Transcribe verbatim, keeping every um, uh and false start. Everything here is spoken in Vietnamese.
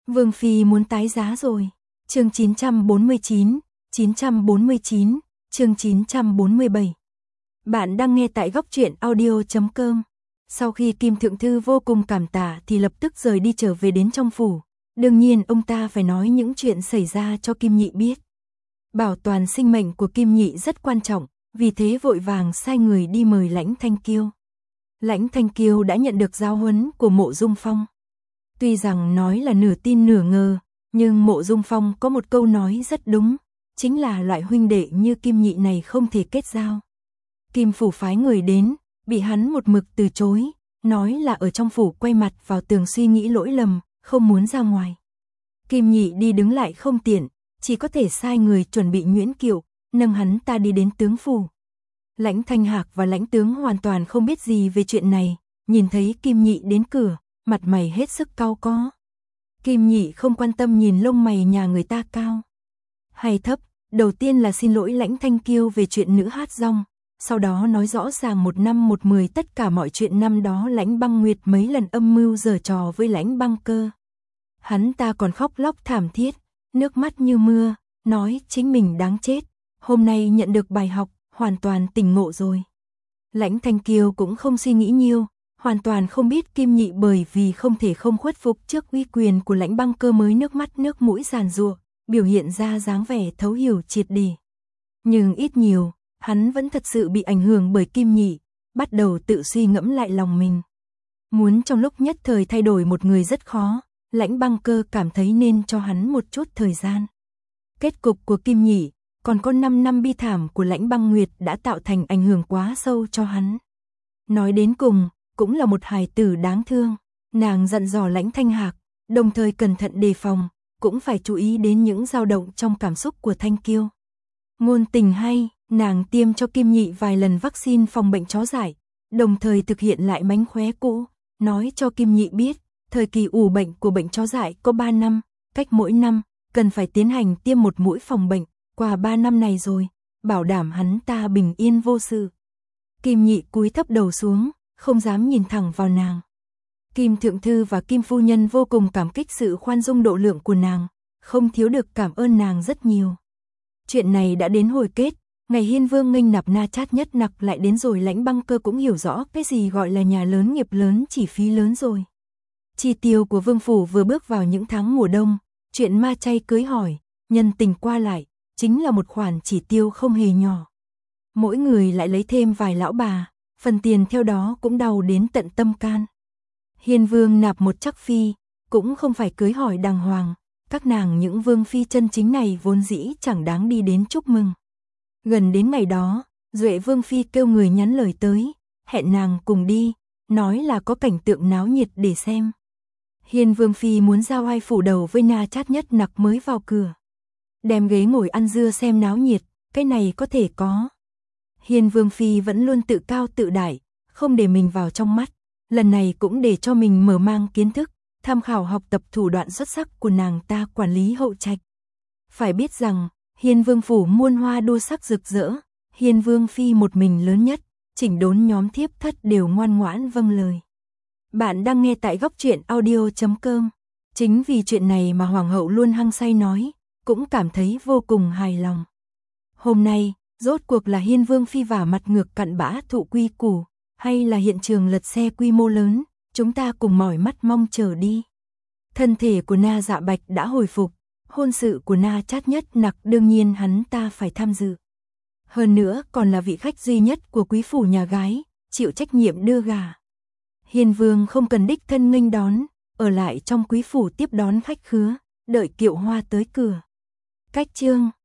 Vương Phi muốn tái giá rồi. Chương chín trăm bốn mươi chín, chín trăm bốn mươi chín, chương chín trăm bốn mươi bảy. Bạn đang nghe tại góc truyện audio chấm com. Sau khi Kim Thượng Thư vô cùng cảm tạ thì lập tức rời đi trở về đến trong phủ. Đương nhiên ông ta phải nói những chuyện xảy ra cho Kim Nhị biết. Bảo toàn sinh mệnh của Kim Nhị rất quan trọng, vì thế vội vàng sai người đi mời Lãnh Thanh Kiêu. Lãnh Thanh Kiêu đã nhận được giáo huấn của Mộ Dung Phong. Tuy rằng nói là nửa tin nửa ngờ, nhưng Mộ Dung Phong có một câu nói rất đúng, chính là loại huynh đệ như Kim Nhị này không thể kết giao. Kim phủ phái người đến, bị hắn một mực từ chối, nói là ở trong phủ quay mặt vào tường suy nghĩ lỗi lầm, không muốn ra ngoài. Kim Nhị đi đứng lại không tiện, chỉ có thể sai người chuẩn bị nhuyễn kiệu, nâng hắn ta đi đến tướng phủ. Lãnh Thanh Hạc và Lãnh tướng hoàn toàn không biết gì về chuyện này, nhìn thấy Kim Nhị đến cửa, mặt mày hết sức cau có. Kim Nhị không quan tâm nhìn lông mày nhà người ta cao hay thấp, đầu tiên là xin lỗi Lãnh Thanh Kiêu về chuyện nữ hát rong, sau đó nói rõ ràng một năm một mười tất cả mọi chuyện năm đó Lãnh Băng Nguyệt mấy lần âm mưu giở trò với Lãnh Băng Cơ. Hắn ta còn khóc lóc thảm thiết, nước mắt như mưa, nói chính mình đáng chết, hôm nay nhận được bài học, hoàn toàn tỉnh ngộ rồi. Lãnh Thanh Kiêu cũng không suy nghĩ nhiều, hoàn toàn không biết Kim Nhị bởi vì không thể không khuất phục trước uy quyền của Lãnh Băng Cơ mới nước mắt nước mũi giàn giụa, biểu hiện ra dáng vẻ thấu hiểu triệt để. Nhưng ít nhiều, hắn vẫn thật sự bị ảnh hưởng bởi Kim Nhị, bắt đầu tự suy ngẫm lại lòng mình. Muốn trong lúc nhất thời thay đổi một người rất khó, Lãnh Băng Cơ cảm thấy nên cho hắn một chút thời gian. Kết cục của Kim Nhị, còn có năm năm bi thảm của Lãnh Băng Nguyệt đã tạo thành ảnh hưởng quá sâu cho hắn. Nói đến cùng, cũng là một hài tử đáng thương, nàng dặn dò Lãnh Thanh Hạc, đồng thời cẩn thận đề phòng, cũng phải chú ý đến những dao động trong cảm xúc của Thanh Kiêu. Ngôn tình hay, nàng tiêm cho Kim Nhị vài lần vaccine phòng bệnh chó dại, đồng thời thực hiện lại mánh khóe cũ, nói cho Kim Nhị biết, thời kỳ ủ bệnh của bệnh chó dại có ba năm, cách mỗi năm, cần phải tiến hành tiêm một mũi phòng bệnh, qua ba năm này rồi, bảo đảm hắn ta bình yên vô sự. Kim Nhị cúi thấp đầu xuống, không dám nhìn thẳng vào nàng. Kim Thượng Thư và Kim Phu Nhân vô cùng cảm kích sự khoan dung độ lượng của nàng, không thiếu được cảm ơn nàng rất nhiều. Chuyện này đã đến hồi kết, ngày Hiên Vương nghênh nạp Na Chát Nhất Nặc lại đến rồi. Lãnh Băng Cơ cũng hiểu rõ cái gì gọi là nhà lớn nghiệp lớn chỉ phí lớn rồi. Chi tiêu của Vương phủ vừa bước vào những tháng mùa đông, chuyện ma chay cưới hỏi, nhân tình qua lại, chính là một khoản chỉ tiêu không hề nhỏ. Mỗi người lại lấy thêm vài lão bà, phần tiền theo đó cũng đau đến tận tâm can. Hiên Vương nạp một chắc phi, cũng không phải cưới hỏi đàng hoàng, các nàng những vương phi chân chính này vốn dĩ chẳng đáng đi đến chúc mừng. Gần đến ngày đó, Duệ Vương phi kêu người nhắn lời tới, hẹn nàng cùng đi, nói là có cảnh tượng náo nhiệt để xem. Hiên Vương phi muốn giao ai phủ đầu với Na Chát Nhất Nặc mới vào cửa. Đem ghế ngồi ăn dưa xem náo nhiệt, cái này có thể có. Hiên Vương phi vẫn luôn tự cao tự đại, không để mình vào trong mắt, lần này cũng để cho mình mở mang kiến thức, tham khảo học tập thủ đoạn xuất sắc của nàng ta quản lý hậu trạch. Phải biết rằng, Hiên Vương phủ muôn hoa đua sắc rực rỡ, Hiên Vương phi một mình lớn nhất, chỉnh đốn nhóm thiếp thất đều ngoan ngoãn vâng lời. Bạn đang nghe tại góc truyện audio chấm com. Chính vì chuyện này mà hoàng hậu luôn hăng say nói, cũng cảm thấy vô cùng hài lòng. Hôm nay, rốt cuộc là Hiên Vương phi vả mặt ngược cặn bã thụ quy củ, hay là hiện trường lật xe quy mô lớn, chúng ta cùng mỏi mắt mong chờ đi. Thân thể của Na Dạ Bạch đã hồi phục, hôn sự của Na Chát Nhất Nặc đương nhiên hắn ta phải tham dự. Hơn nữa còn là vị khách duy nhất của quý phủ nhà gái, chịu trách nhiệm đưa gà. Hiên Vương không cần đích thân nghênh đón, ở lại trong quý phủ tiếp đón khách khứa, đợi kiệu hoa tới cửa. Cách chương